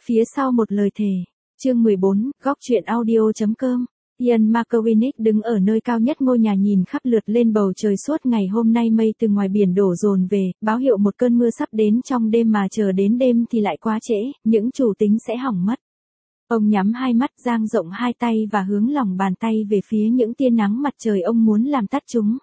Phía sau một lời thề. Chương 14, góc truyện audio.com. Ian McCormick đứng ở nơi cao nhất ngôi nhà nhìn khắp lượt lên bầu trời suốt ngày hôm nay mây từ ngoài biển đổ dồn về, báo hiệu một cơn mưa sắp đến trong đêm mà chờ đến đêm thì lại quá trễ, những chủ tính sẽ hỏng mất. Ông nhắm hai mắt dang rộng hai tay và hướng lòng bàn tay về phía những tia nắng mặt trời ông muốn làm tắt chúng.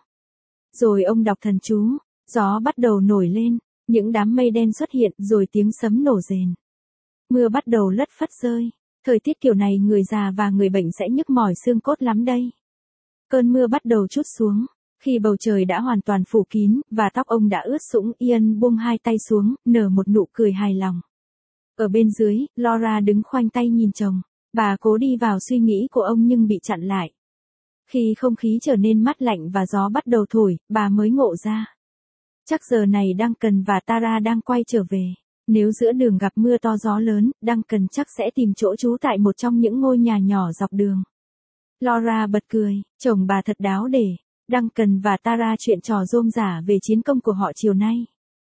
Rồi ông đọc thần chú, gió bắt đầu nổi lên, những đám mây đen xuất hiện rồi tiếng sấm nổ rền. Mưa bắt đầu lất phất rơi. Thời tiết kiểu này người già và người bệnh sẽ nhức mỏi xương cốt lắm đây. Cơn mưa bắt đầu trút xuống. Khi bầu trời đã hoàn toàn phủ kín, và tóc ông đã ướt sũng, Ian buông hai tay xuống, nở một nụ cười hài lòng. Ở bên dưới, Laura đứng khoanh tay nhìn chồng. Bà cố đi vào suy nghĩ của ông nhưng bị chặn lại. Khi không khí trở nên mát lạnh và gió bắt đầu thổi, bà mới ngộ ra. Chắc giờ này Duncan và Tara đang quay trở về. Nếu giữa đường gặp mưa to gió lớn, Duncan chắc sẽ tìm chỗ trú tại một trong những ngôi nhà nhỏ dọc đường. Laura bật cười, chồng bà thật đáo để. Duncan và Tara chuyện trò rôm rả về chiến công của họ chiều nay.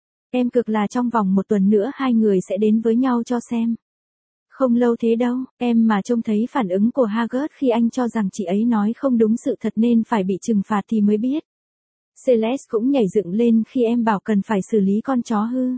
Em cực là trong vòng một tuần nữa hai người sẽ đến với nhau cho xem. Không lâu thế đâu, em mà trông thấy phản ứng của Haggard khi anh cho rằng chị ấy nói không đúng sự thật nên phải bị trừng phạt thì mới biết. Celeste cũng nhảy dựng lên khi em bảo cần phải xử lý con chó hư.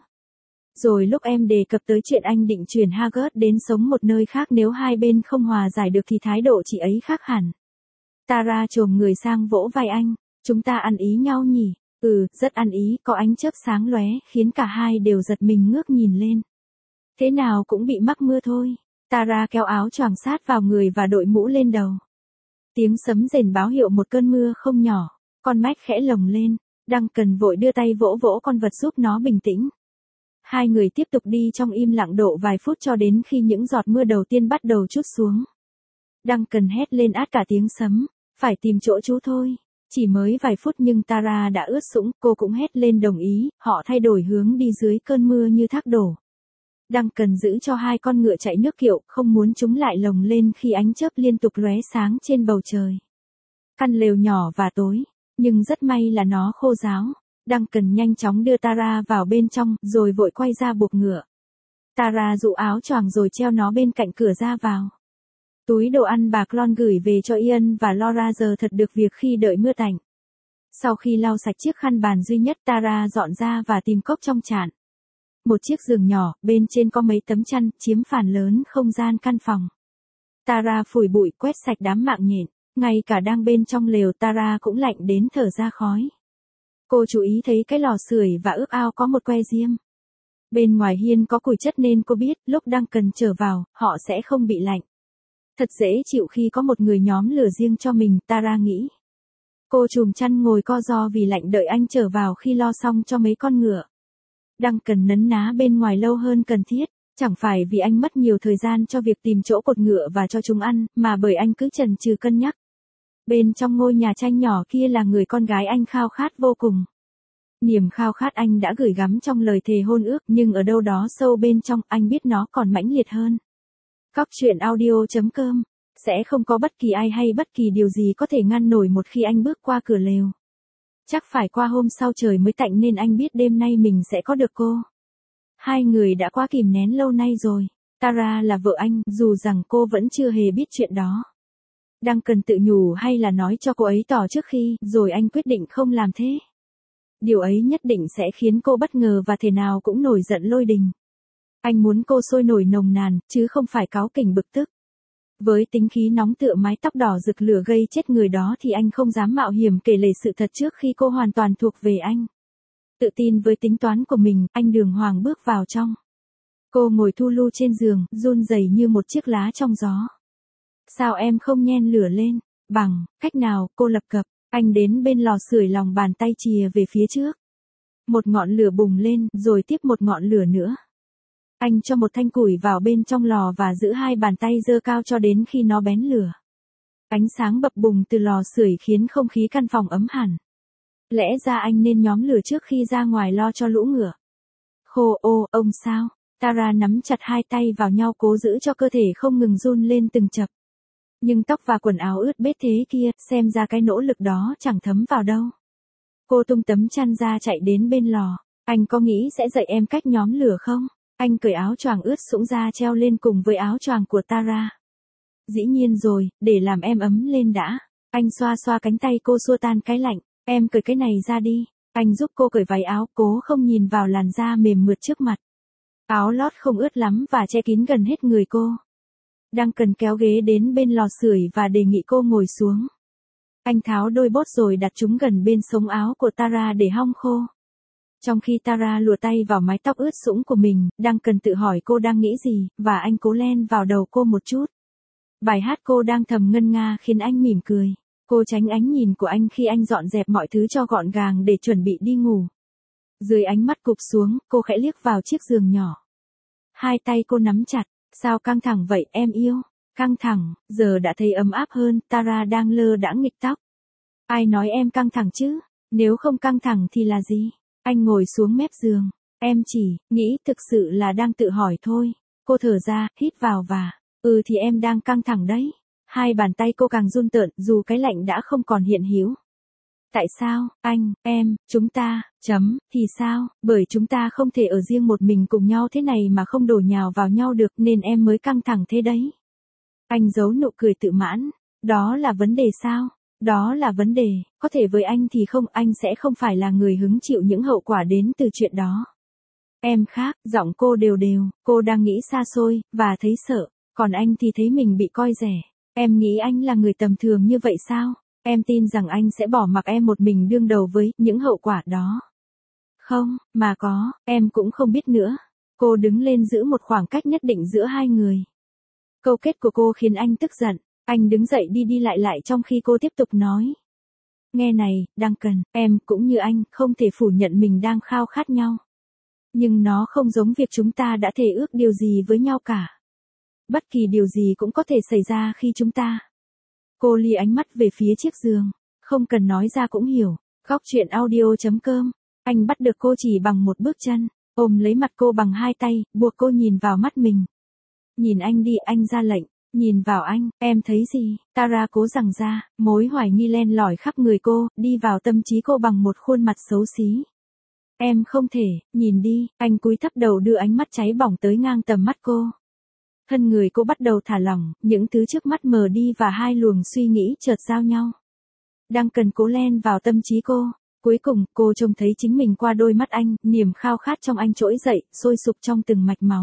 Rồi lúc em đề cập tới chuyện anh định chuyển Haggard đến sống một nơi khác nếu hai bên không hòa giải được thì thái độ chị ấy khác hẳn. Tara chồm người sang vỗ vai anh, chúng ta ăn ý nhau nhỉ? Ừ, rất ăn ý, có ánh chớp sáng lóe, khiến cả hai đều giật mình ngước nhìn lên. Thế nào cũng bị mắc mưa thôi. Tara kéo áo choàng sát vào người và đội mũ lên đầu. Tiếng sấm rền báo hiệu một cơn mưa không nhỏ, con Mac khẽ lồng lên, Duncan vội đưa tay vỗ vỗ con vật giúp nó bình tĩnh. Hai người tiếp tục đi trong im lặng độ vài phút cho đến khi những giọt mưa đầu tiên bắt đầu trút xuống. Duncan hét lên át cả tiếng sấm, phải tìm chỗ trú thôi. Chỉ mới vài phút nhưng Tara đã ướt sũng, cô cũng hét lên đồng ý, họ thay đổi hướng đi dưới cơn mưa như thác đổ. Duncan giữ cho hai con ngựa chạy nước kiệu, không muốn chúng lại lồng lên khi ánh chớp liên tục lóe sáng trên bầu trời. Căn lều nhỏ và tối, nhưng rất may là nó khô ráo. Duncan nhanh chóng đưa Tara vào bên trong, rồi vội quay ra buộc ngựa. Tara dụ áo choàng rồi treo nó bên cạnh cửa ra vào. Túi đồ ăn bà Clon gửi về cho Ian và Laura giờ thật được việc khi đợi mưa tạnh. Sau khi lau sạch chiếc khăn bàn duy nhất, Tara dọn ra và tìm cốc trong chạn. Một chiếc giường nhỏ, bên trên có mấy tấm chăn, chiếm phần lớn không gian căn phòng. Tara phủi bụi, quét sạch đám mạng nhện. Ngay cả đang bên trong lều Tara cũng lạnh đến thở ra khói. Cô chú ý thấy cái lò sưởi và ướp ao có một que diêm. Bên ngoài hiên có củi chất nên cô biết lúc Duncan trở vào, họ sẽ không bị lạnh. Thật dễ chịu khi có một người nhóm lửa riêng cho mình, Tara nghĩ. Cô chùm chăn ngồi co ro vì lạnh đợi anh trở vào khi lo xong cho mấy con ngựa. Duncan nấn ná bên ngoài lâu hơn cần thiết, chẳng phải vì anh mất nhiều thời gian cho việc tìm chỗ cột ngựa và cho chúng ăn, mà bởi anh cứ chần chừ cân nhắc. Bên trong ngôi nhà tranh nhỏ kia là người con gái anh khao khát vô cùng. Niềm khao khát anh đã gửi gắm trong lời thề hôn ước, nhưng ở đâu đó sâu bên trong, anh biết nó còn mãnh liệt hơn. Góc truyện audio.com. Sẽ không có bất kỳ ai hay bất kỳ điều gì có thể ngăn nổi một khi anh bước qua cửa lều. Chắc phải qua hôm sau trời mới tạnh nên anh biết đêm nay mình sẽ có được cô. Hai người đã quá kìm nén lâu nay rồi. Tara là vợ anh, dù rằng cô vẫn chưa hề biết chuyện đó. Duncan tự nhủ hay là nói cho cô ấy tỏ trước khi, rồi anh quyết định không làm thế. Điều ấy nhất định sẽ khiến cô bất ngờ và thể nào cũng nổi giận lôi đình. Anh muốn cô sôi nổi nồng nàn, chứ không phải cáu kỉnh bực tức. Với tính khí nóng tựa mái tóc đỏ rực lửa gây chết người đó thì anh không dám mạo hiểm kể lể sự thật trước khi cô hoàn toàn thuộc về anh. Tự tin với tính toán của mình, anh đường hoàng bước vào trong. Cô ngồi thu lu trên giường, run rẩy như một chiếc lá trong gió. Sao em không nhen lửa lên? Bằng cách nào? Cô lập cập. Anh đến bên lò sưởi, lòng bàn tay chìa về phía trước. Một ngọn lửa bùng lên, rồi tiếp một ngọn lửa nữa. Anh cho một thanh củi vào bên trong lò và giữ hai bàn tay giơ cao cho đến khi nó bén lửa. Ánh sáng bập bùng từ lò sưởi khiến không khí căn phòng ấm hẳn. Lẽ ra anh nên nhóm lửa trước khi ra ngoài lo cho lũ ngựa. Khô ô, ông sao? Tara nắm chặt hai tay vào nhau cố giữ cho cơ thể không ngừng run lên từng chập. Nhưng tóc và quần áo ướt bết thế kia, xem ra cái nỗ lực đó chẳng thấm vào đâu. Cô tung tấm chăn ra chạy đến bên lò. Anh có nghĩ sẽ dạy em cách nhóm lửa không? Anh cởi áo choàng ướt sũng ra treo lên cùng với áo choàng của Tara. Dĩ nhiên rồi, để làm em ấm lên đã. Anh xoa xoa cánh tay cô xua tan cái lạnh. Em cởi cái này ra đi. Anh giúp cô cởi váy áo, cố không nhìn vào làn da mềm mượt trước mặt. Áo lót không ướt lắm và che kín gần hết người cô. Duncan kéo ghế đến bên lò sưởi và đề nghị cô ngồi xuống. Anh tháo đôi bốt rồi đặt chúng gần bên sống áo của Tara để hong khô. Trong khi Tara lùa tay vào mái tóc ướt sũng của mình, Duncan tự hỏi cô đang nghĩ gì, và anh cố len vào đầu cô một chút. Bài hát cô đang thầm ngân nga khiến anh mỉm cười. Cô tránh ánh nhìn của anh khi anh dọn dẹp mọi thứ cho gọn gàng để chuẩn bị đi ngủ. Dưới ánh mắt cụp xuống, cô khẽ liếc vào chiếc giường nhỏ. Hai tay cô nắm chặt. Sao căng thẳng vậy em yêu? Căng thẳng, giờ đã thấy ấm áp hơn, Tara đang lơ đãng nghịch tóc. Ai nói em căng thẳng chứ? Nếu không căng thẳng thì là gì? Anh ngồi xuống mép giường. Em chỉ nghĩ thực sự là đang tự hỏi thôi. Cô thở ra, hít vào và, thì em đang căng thẳng đấy. Hai bàn tay cô càng run tợn dù cái lạnh đã không còn hiện hữu. Tại sao, anh, em, chúng ta, thì sao, bởi chúng ta không thể ở riêng một mình cùng nhau thế này mà không đổ nhào vào nhau được nên em mới căng thẳng thế đấy. Anh giấu nụ cười tự mãn. Đó là vấn đề sao? Đó là vấn đề, có thể với anh thì không, anh sẽ không phải là người hứng chịu những hậu quả đến từ chuyện đó. Em khác, giọng cô đều đều, cô đang nghĩ xa xôi, và thấy sợ, còn anh thì thấy mình bị coi rẻ. Em nghĩ anh là người tầm thường như vậy sao? Em tin rằng anh sẽ bỏ mặc em một mình đương đầu với những hậu quả đó. Không, mà có, em cũng không biết nữa. Cô đứng lên giữ một khoảng cách nhất định giữa hai người. Câu kết của cô khiến anh tức giận. Anh đứng dậy đi đi lại trong khi cô tiếp tục nói. Nghe này, Duncan, em cũng như anh không thể phủ nhận mình đang khao khát nhau. Nhưng nó không giống việc chúng ta đã thề ước điều gì với nhau cả. Bất kỳ điều gì cũng có thể xảy ra khi chúng ta. Cô lia ánh mắt về phía chiếc giường. Không cần nói ra cũng hiểu. Góc truyện audio.com. Anh bắt được cô chỉ bằng một bước chân. Ôm lấy mặt cô bằng hai tay, buộc cô nhìn vào mắt mình. Nhìn anh đi, anh ra lệnh. Nhìn vào anh, em thấy gì? Tara cố giằng ra, mối hoài nghi len lỏi khắp người cô, đi vào tâm trí cô bằng một khuôn mặt xấu xí. Em không thể, nhìn đi, anh cúi thấp đầu đưa ánh mắt cháy bỏng tới ngang tầm mắt cô. Thân người cô bắt đầu thả lỏng, những thứ trước mắt mờ đi và hai luồng suy nghĩ chợt giao nhau. Đang cần cố len vào tâm trí cô. Cuối cùng, cô trông thấy chính mình qua đôi mắt anh, niềm khao khát trong anh trỗi dậy, sôi sục trong từng mạch máu.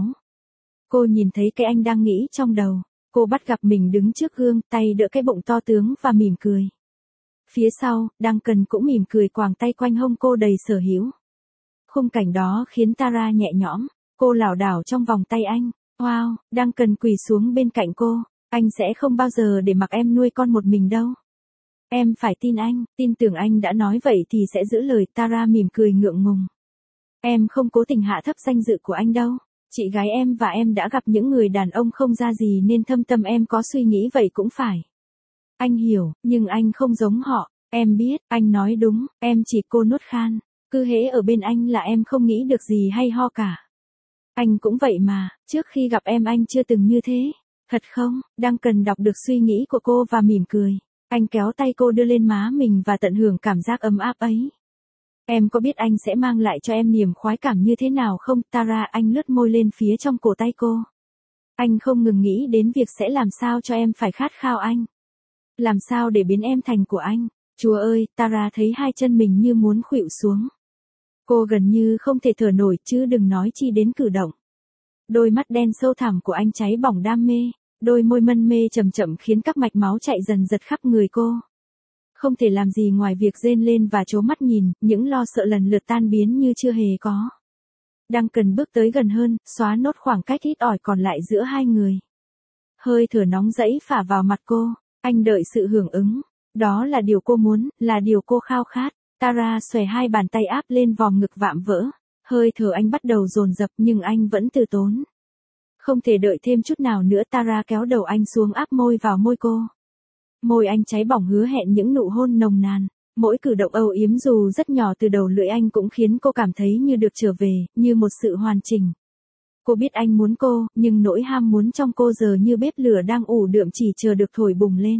Cô nhìn thấy cái anh đang nghĩ trong đầu. Cô bắt gặp mình đứng trước gương, tay đỡ cái bụng to tướng và mỉm cười. Phía sau, Duncan cũng mỉm cười quàng tay quanh hông cô đầy sở hữu. Khung cảnh đó khiến Tara nhẹ nhõm, cô lảo đảo trong vòng tay anh. Wow, Duncan quỳ xuống bên cạnh cô. Anh sẽ không bao giờ để mặc em nuôi con một mình đâu. Em phải tin anh, tin tưởng anh đã nói vậy thì sẽ giữ lời. Tara mỉm cười ngượng ngùng. Em không cố tình hạ thấp danh dự của anh đâu. Chị gái em và em đã gặp những người đàn ông không ra gì nên thâm tâm em có suy nghĩ vậy cũng phải. Anh hiểu, nhưng anh không giống họ. Em biết, anh nói đúng, em chỉ cô nuốt khan. Cứ hễ ở bên anh là em không nghĩ được gì hay ho cả. Anh cũng vậy mà, trước khi gặp em anh chưa từng như thế. Thật không? Đang cần đọc được suy nghĩ của cô và mỉm cười. Anh kéo tay cô đưa lên má mình và tận hưởng cảm giác ấm áp ấy. Em có biết anh sẽ mang lại cho em niềm khoái cảm như thế nào không? Tara, anh lướt môi lên phía trong cổ tay cô. Anh không ngừng nghĩ đến việc sẽ làm sao cho em phải khát khao anh. Làm sao để biến em thành của anh. Chúa ơi, Tara thấy hai chân mình như muốn khuỵu xuống. Cô gần như không thể thở nổi chứ đừng nói chi đến cử động. Đôi mắt đen sâu thẳm của anh cháy bỏng đam mê. Đôi môi mân mê chậm chậm khiến các mạch máu chạy dần dật khắp người cô. Không thể làm gì ngoài việc rên lên và trố mắt nhìn, những lo sợ lần lượt tan biến như chưa hề có. Duncan bước tới gần hơn, xóa nốt khoảng cách ít ỏi còn lại giữa hai người. Hơi thở nóng rẫy phả vào mặt cô, anh đợi sự hưởng ứng. Đó là điều cô muốn, là điều cô khao khát. Tara xòe hai bàn tay áp lên vòm ngực vạm vỡ. Hơi thở anh bắt đầu dồn dập nhưng anh vẫn từ tốn. Không thể đợi thêm chút nào nữa. Tara kéo đầu anh xuống áp môi vào môi cô. Môi anh cháy bỏng hứa hẹn những nụ hôn nồng nàn. Mỗi cử động âu yếm dù rất nhỏ từ đầu lưỡi anh cũng khiến cô cảm thấy như được trở về, như một sự hoàn chỉnh. Cô biết anh muốn cô, nhưng nỗi ham muốn trong cô giờ như bếp lửa đang ủ đượm chỉ chờ được thổi bùng lên.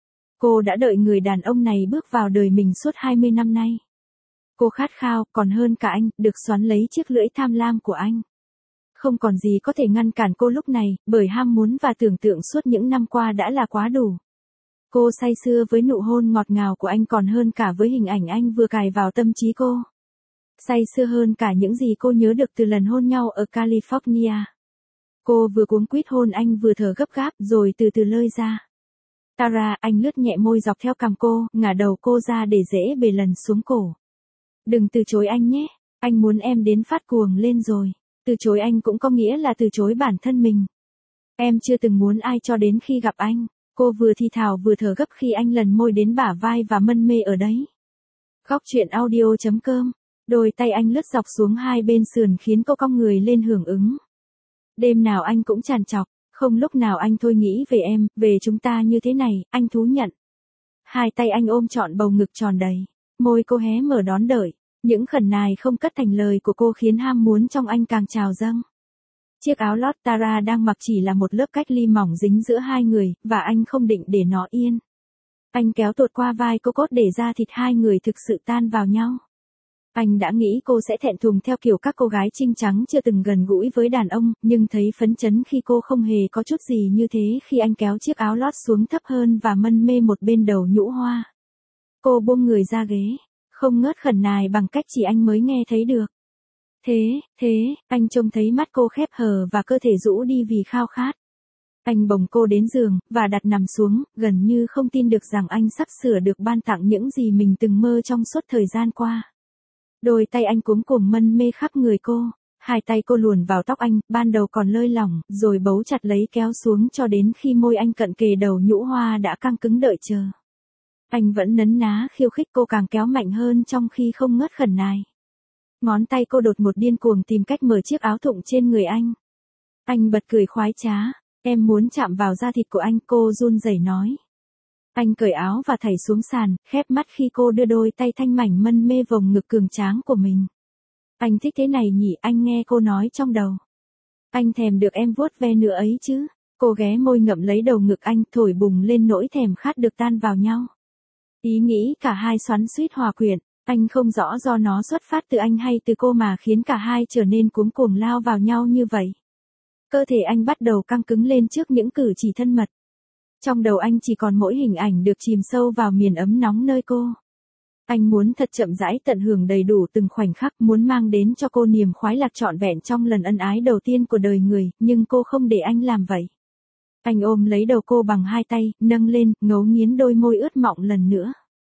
Cô đã đợi người đàn ông này bước vào đời mình suốt 20 năm nay. Cô khát khao, còn hơn cả anh, được xoắn lấy chiếc lưỡi tham lam của anh. Không còn gì có thể ngăn cản cô lúc này, bởi ham muốn và tưởng tượng suốt những năm qua đã là quá đủ. Cô say sưa với nụ hôn ngọt ngào của anh còn hơn cả với hình ảnh anh vừa cài vào tâm trí cô. Say sưa hơn cả những gì cô nhớ được từ lần hôn nhau ở California. Cô vừa cuống quýt hôn anh vừa thở gấp gáp rồi từ từ lơi ra. Tara, anh lướt nhẹ môi dọc theo cằm cô, ngả đầu cô ra để dễ bề lần xuống cổ. Đừng từ chối anh nhé, anh muốn em đến phát cuồng lên rồi. Từ chối anh cũng có nghĩa là từ chối bản thân mình. Em chưa từng muốn ai cho đến khi gặp anh. Cô vừa thì thào vừa thở gấp khi anh lần môi đến bả vai và mân mê ở đấy. Góc truyện audio.com. Đôi tay anh lướt dọc xuống hai bên sườn khiến cô cong người lên hưởng ứng. Đêm nào anh cũng tràn trọc, không lúc nào anh thôi nghĩ về em, về chúng ta như thế này, anh thú nhận. Hai tay anh ôm trọn bầu ngực tròn đầy, môi cô hé mở đón đợi, những khẩn nài không cất thành lời của cô khiến ham muốn trong anh càng trào dâng. Chiếc áo lót Tara đang mặc chỉ là một lớp cách ly mỏng dính giữa hai người, và anh không định để nó yên. Anh kéo tuột qua vai cô cốt để da thịt hai người thực sự tan vào nhau. Anh đã nghĩ cô sẽ thẹn thùng theo kiểu các cô gái trinh trắng chưa từng gần gũi với đàn ông, nhưng thấy phấn chấn khi cô không hề có chút gì như thế khi anh kéo chiếc áo lót xuống thấp hơn và mân mê một bên đầu nhũ hoa. Cô buông người ra ghế, không ngớt khẩn nài bằng cách chỉ anh mới nghe thấy được. Thế, anh trông thấy mắt cô khép hờ và cơ thể rũ đi vì khao khát. Anh bồng cô đến giường, và đặt nằm xuống, gần như không tin được rằng anh sắp sửa được ban tặng những gì mình từng mơ trong suốt thời gian qua. Đôi tay anh cuống cuồng mân mê khắp người cô, hai tay cô luồn vào tóc anh, ban đầu còn lơi lỏng, rồi bấu chặt lấy kéo xuống cho đến khi môi anh cận kề đầu nhũ hoa đã căng cứng đợi chờ. Anh vẫn nấn ná khiêu khích cô càng kéo mạnh hơn trong khi không ngớt khẩn nài. Ngón tay cô đột một điên cuồng tìm cách mở chiếc áo thụng trên người anh. Anh bật cười khoái trá, em muốn chạm vào da thịt của anh, cô run rẩy nói. Anh cởi áo và thảy xuống sàn, khép mắt khi cô đưa đôi tay thanh mảnh mân mê vòng ngực cường tráng của mình. Anh thích thế này nhỉ, anh nghe cô nói trong đầu. Anh thèm được em vuốt ve nữa ấy chứ. Cô ghé môi ngậm lấy đầu ngực anh, thổi bùng lên nỗi thèm khát được tan vào nhau. Ý nghĩ cả hai xoắn xuýt hòa quyện, anh không rõ do nó xuất phát từ anh hay từ cô mà khiến cả hai trở nên cuống cuồng lao vào nhau như vậy. Cơ thể anh bắt đầu căng cứng lên trước những cử chỉ thân mật. Trong đầu anh chỉ còn mỗi hình ảnh được chìm sâu vào miền ấm nóng nơi cô. Anh muốn thật chậm rãi tận hưởng đầy đủ từng khoảnh khắc, muốn mang đến cho cô niềm khoái lạc trọn vẹn trong lần ân ái đầu tiên của đời người, nhưng cô không để anh làm vậy. Anh ôm lấy đầu cô bằng hai tay, nâng lên, ngấu nghiến đôi môi ướt mọng lần nữa.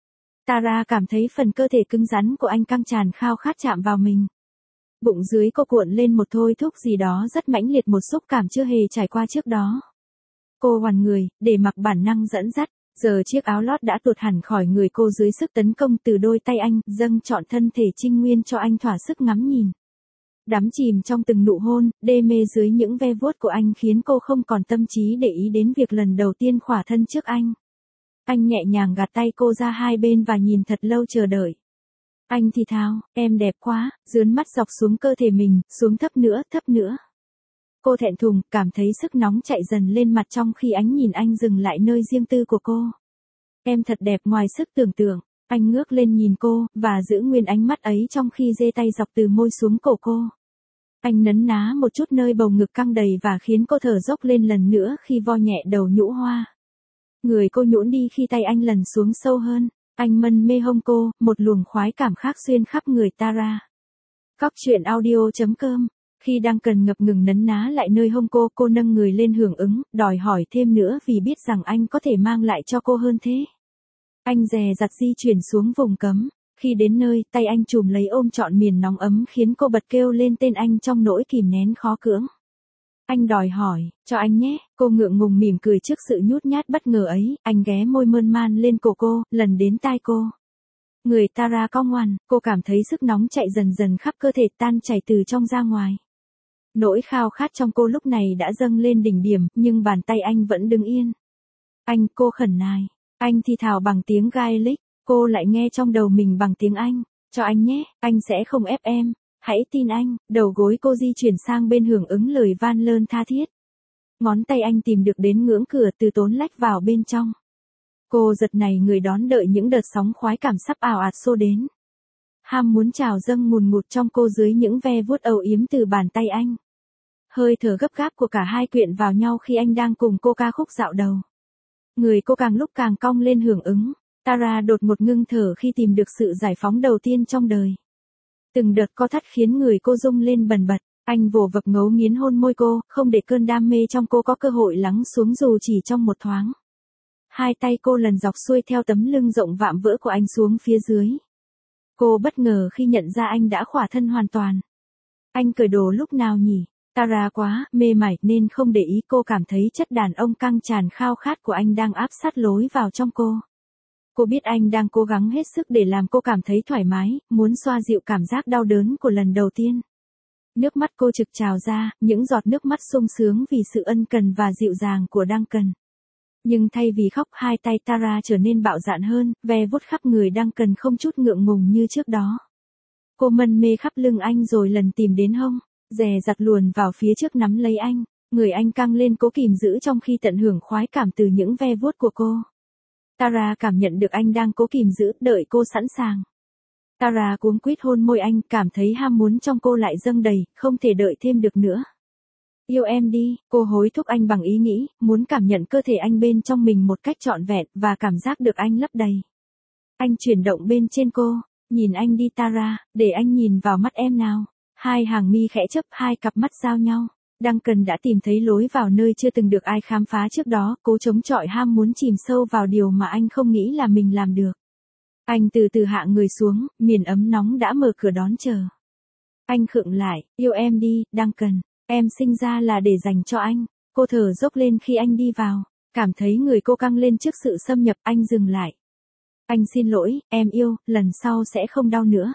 Tara cảm thấy phần cơ thể cứng rắn của anh căng tràn khao khát chạm vào mình. Bụng dưới cô cuộn lên một thôi thúc gì đó rất mãnh liệt, một xúc cảm chưa hề trải qua trước đó. Cô hoàn người, để mặc bản năng dẫn dắt, giờ chiếc áo lót đã tuột hẳn khỏi người cô dưới sức tấn công từ đôi tay anh, dâng trọn thân thể trinh nguyên cho anh thỏa sức ngắm nhìn. Đắm chìm trong từng nụ hôn, đê mê dưới những ve vuốt của anh khiến cô không còn tâm trí để ý đến việc lần đầu tiên khỏa thân trước anh. Anh nhẹ nhàng gạt tay cô ra hai bên và nhìn thật lâu chờ đợi. Anh thì thào, em đẹp quá, dướn mắt dọc xuống cơ thể mình, xuống thấp nữa. Cô thẹn thùng, cảm thấy sức nóng chạy dần lên mặt trong khi ánh nhìn anh dừng lại nơi riêng tư của cô. Em thật đẹp ngoài sức tưởng tượng. Anh ngước lên nhìn cô, và giữ nguyên ánh mắt ấy trong khi giơ tay dọc từ môi xuống cổ cô. Anh nấn ná một chút nơi bầu ngực căng đầy và khiến cô thở dốc lên lần nữa khi vo nhẹ đầu nhũ hoa. Người cô nhũn đi khi tay anh lần xuống sâu hơn. Anh mân mê hông cô, một luồng khoái cảm khác xuyên khắp người Tara. Góc truyện audio.com. Khi đang cần ngập ngừng nấn ná lại nơi hông cô nâng người lên hưởng ứng, đòi hỏi thêm nữa vì biết rằng anh có thể mang lại cho cô hơn thế. Anh dè dặt di chuyển xuống vùng cấm. Khi đến nơi, tay anh chùm lấy ôm trọn miền nóng ấm khiến cô bật kêu lên tên anh trong nỗi kìm nén khó cưỡng. Anh đòi hỏi, cho anh nhé, cô ngượng ngùng mỉm cười trước sự nhút nhát bất ngờ ấy, anh ghé môi mơn man lên cổ cô, lần đến tai cô. Người Tara cong ngoằn, cô cảm thấy sức nóng chạy dần dần khắp cơ thể tan chảy từ trong ra ngoài. Nỗi khao khát trong cô lúc này đã dâng lên đỉnh điểm, nhưng bàn tay anh vẫn đứng yên. Cô khẩn nài. Anh thì thào bằng tiếng Gaelic, cô lại nghe trong đầu mình bằng tiếng Anh. Cho anh nhé, anh sẽ không ép em. Hãy tin anh, đầu gối cô di chuyển sang bên hưởng ứng lời van lơn tha thiết. Ngón tay anh tìm được đến ngưỡng cửa từ tốn lách vào bên trong. Cô giật nảy người đón đợi những đợt sóng khoái cảm sắp ào ạt xô đến. Ham muốn trào dâng ngùn ngụt trong cô dưới những ve vuốt âu yếm từ bàn tay anh. hơi thở gấp gáp của cả hai quyện vào nhau khi anh đang cùng cô ca khúc dạo đầu. Người cô càng lúc càng cong lên hưởng ứng. Tara đột ngột ngưng thở khi tìm được sự giải phóng đầu tiên trong đời. Từng đợt co thắt khiến người cô rung lên bần bật. Anh vồ vập ngấu nghiến hôn môi cô, không để cơn đam mê trong cô có cơ hội lắng xuống dù chỉ trong một thoáng. Hai tay cô lần dọc xuôi theo tấm lưng rộng vạm vỡ của anh xuống phía dưới. Cô bất ngờ khi nhận ra anh đã khỏa thân hoàn toàn. Anh cởi đồ lúc nào nhỉ? Tara quá mê mải nên không để ý, cô cảm thấy chất đàn ông căng tràn khao khát của anh đang áp sát lối vào trong cô. Cô biết anh đang cố gắng hết sức để làm cô cảm thấy thoải mái, muốn xoa dịu cảm giác đau đớn của lần đầu tiên. Nước mắt cô trực trào ra, những giọt nước mắt sung sướng vì sự ân cần và dịu dàng của Duncan. Nhưng thay vì khóc, hai tay Tara trở nên bạo dạn hơn, ve vuốt khắp người Duncan không chút ngượng ngùng như trước đó. Cô mân mê khắp lưng anh rồi lần tìm đến hông, dè dặt luồn vào phía trước nắm lấy anh. Người anh căng lên cố kìm giữ trong khi tận hưởng khoái cảm từ những ve vuốt của cô. Tara cảm nhận được anh đang cố kìm giữ, đợi cô sẵn sàng. Tara cuống quýt hôn môi anh, cảm thấy ham muốn trong cô lại dâng đầy, không thể đợi thêm được nữa. Yêu em đi, cô hối thúc anh bằng ý nghĩ, muốn cảm nhận cơ thể anh bên trong mình một cách trọn vẹn và cảm giác được anh lấp đầy. Anh chuyển động bên trên cô, nhìn anh đi Tara, để anh nhìn vào mắt em nào. Hai hàng mi khẽ chớp, hai cặp mắt giao nhau. Duncan đã tìm thấy lối vào nơi chưa từng được ai khám phá trước đó, cố chống chọi ham muốn chìm sâu vào điều mà anh không nghĩ là mình làm được. Anh từ từ hạ người xuống, miền ấm nóng đã mở cửa đón chờ. Anh khựng lại, yêu em đi, Duncan, em sinh ra là để dành cho anh. Cô thở dốc lên khi anh đi vào, cảm thấy người cô căng lên trước sự xâm nhập, anh dừng lại. Anh xin lỗi, em yêu, lần sau sẽ không đau nữa.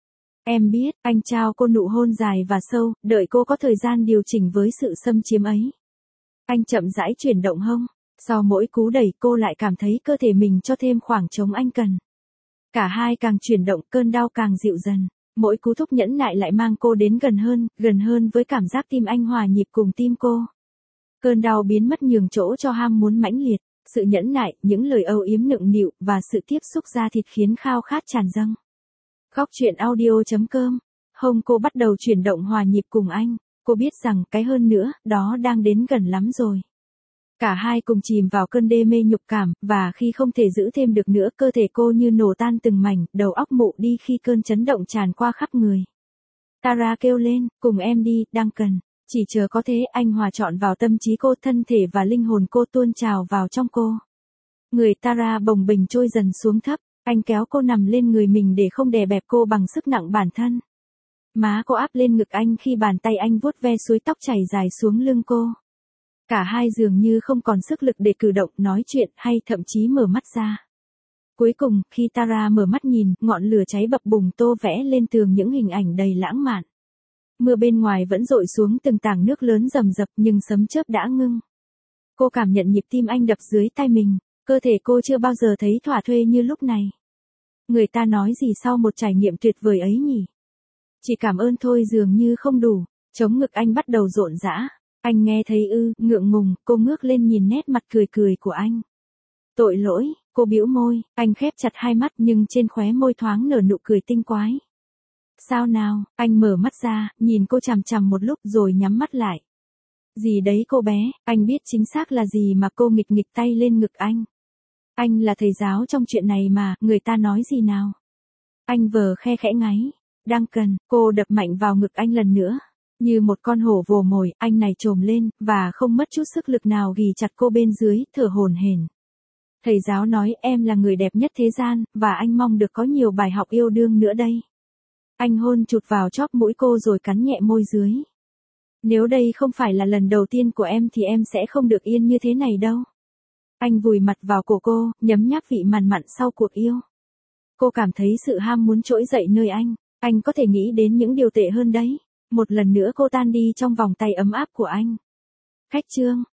Em biết, anh trao cô nụ hôn dài và sâu, đợi cô có thời gian điều chỉnh với sự xâm chiếm ấy. Anh chậm rãi chuyển động hông, sau mỗi cú đẩy cô lại cảm thấy cơ thể mình cho thêm khoảng trống anh cần. Cả hai càng chuyển động, cơn đau càng dịu dần. Mỗi cú thúc nhẫn nại lại mang cô đến gần hơn với cảm giác tim anh hòa nhịp cùng tim cô. Cơn đau biến mất nhường chỗ cho ham muốn mãnh liệt, sự nhẫn nại, những lời âu yếm nựng nịu và sự tiếp xúc da thịt khiến khao khát tràn dâng. Góc truyện audio.com. Hông cô bắt đầu chuyển động hòa nhịp cùng anh. Cô biết rằng cái hơn nữa, đó đang đến gần lắm rồi. Cả hai cùng chìm vào cơn đê mê nhục cảm, và khi không thể giữ thêm được nữa, cơ thể cô như nổ tan từng mảnh, đầu óc mụ đi khi cơn chấn động tràn qua khắp người. Tara kêu lên, cùng em đi, Duncan. Chỉ chờ có thế, anh hòa trọn vào tâm trí cô, thân thể và linh hồn cô tuôn trào vào trong cô. Người Tara bồng bềnh trôi dần xuống thấp, anh kéo cô nằm lên người mình để không đè bẹp cô bằng sức nặng bản thân. Má cô áp lên ngực anh khi bàn tay anh vuốt ve suối tóc chảy dài xuống lưng cô. Cả hai dường như không còn sức lực để cử động, nói chuyện hay thậm chí mở mắt ra. Cuối cùng, khi Tara mở mắt nhìn, ngọn lửa cháy bập bùng tô vẽ lên tường những hình ảnh đầy lãng mạn. Mưa bên ngoài vẫn dội xuống từng tảng nước lớn rầm rập nhưng sấm chớp đã ngưng. Cô cảm nhận nhịp tim anh đập dưới tay mình, cơ thể cô chưa bao giờ thấy thỏa thuê như lúc này. Người ta nói gì sau một trải nghiệm tuyệt vời ấy nhỉ? Chỉ cảm ơn thôi dường như không đủ, trống ngực anh bắt đầu rộn rã. Anh nghe thấy ngượng ngùng, cô ngước lên nhìn nét mặt cười cười của anh. Tội lỗi, cô bĩu môi, anh khép chặt hai mắt nhưng trên khóe môi thoáng nở nụ cười tinh quái. Sao nào, anh mở mắt ra, nhìn cô chằm chằm một lúc rồi nhắm mắt lại. Gì đấy cô bé, anh biết chính xác là gì mà cô nghịch nghịch tay lên ngực anh. Anh là thầy giáo trong chuyện này mà, người ta nói gì nào. Anh vờ khe khẽ ngáy. Duncan, cô đập mạnh vào ngực anh lần nữa. Như một con hổ vồ mồi, anh này trồm lên, và không mất chút sức lực nào ghì chặt cô bên dưới, thở hổn hển. Thầy giáo nói em là người đẹp nhất thế gian, và anh mong được có nhiều bài học yêu đương nữa đây. Anh hôn chụt vào chóp mũi cô rồi cắn nhẹ môi dưới. Nếu đây không phải là lần đầu tiên của em thì em sẽ không được yên như thế này đâu. Anh vùi mặt vào cổ cô, nhấm nháp vị mặn mặn sau cuộc yêu. Cô cảm thấy sự ham muốn trỗi dậy nơi anh có thể nghĩ đến những điều tệ hơn đấy. Một lần nữa cô tan đi trong vòng tay ấm áp của anh. Khách chương.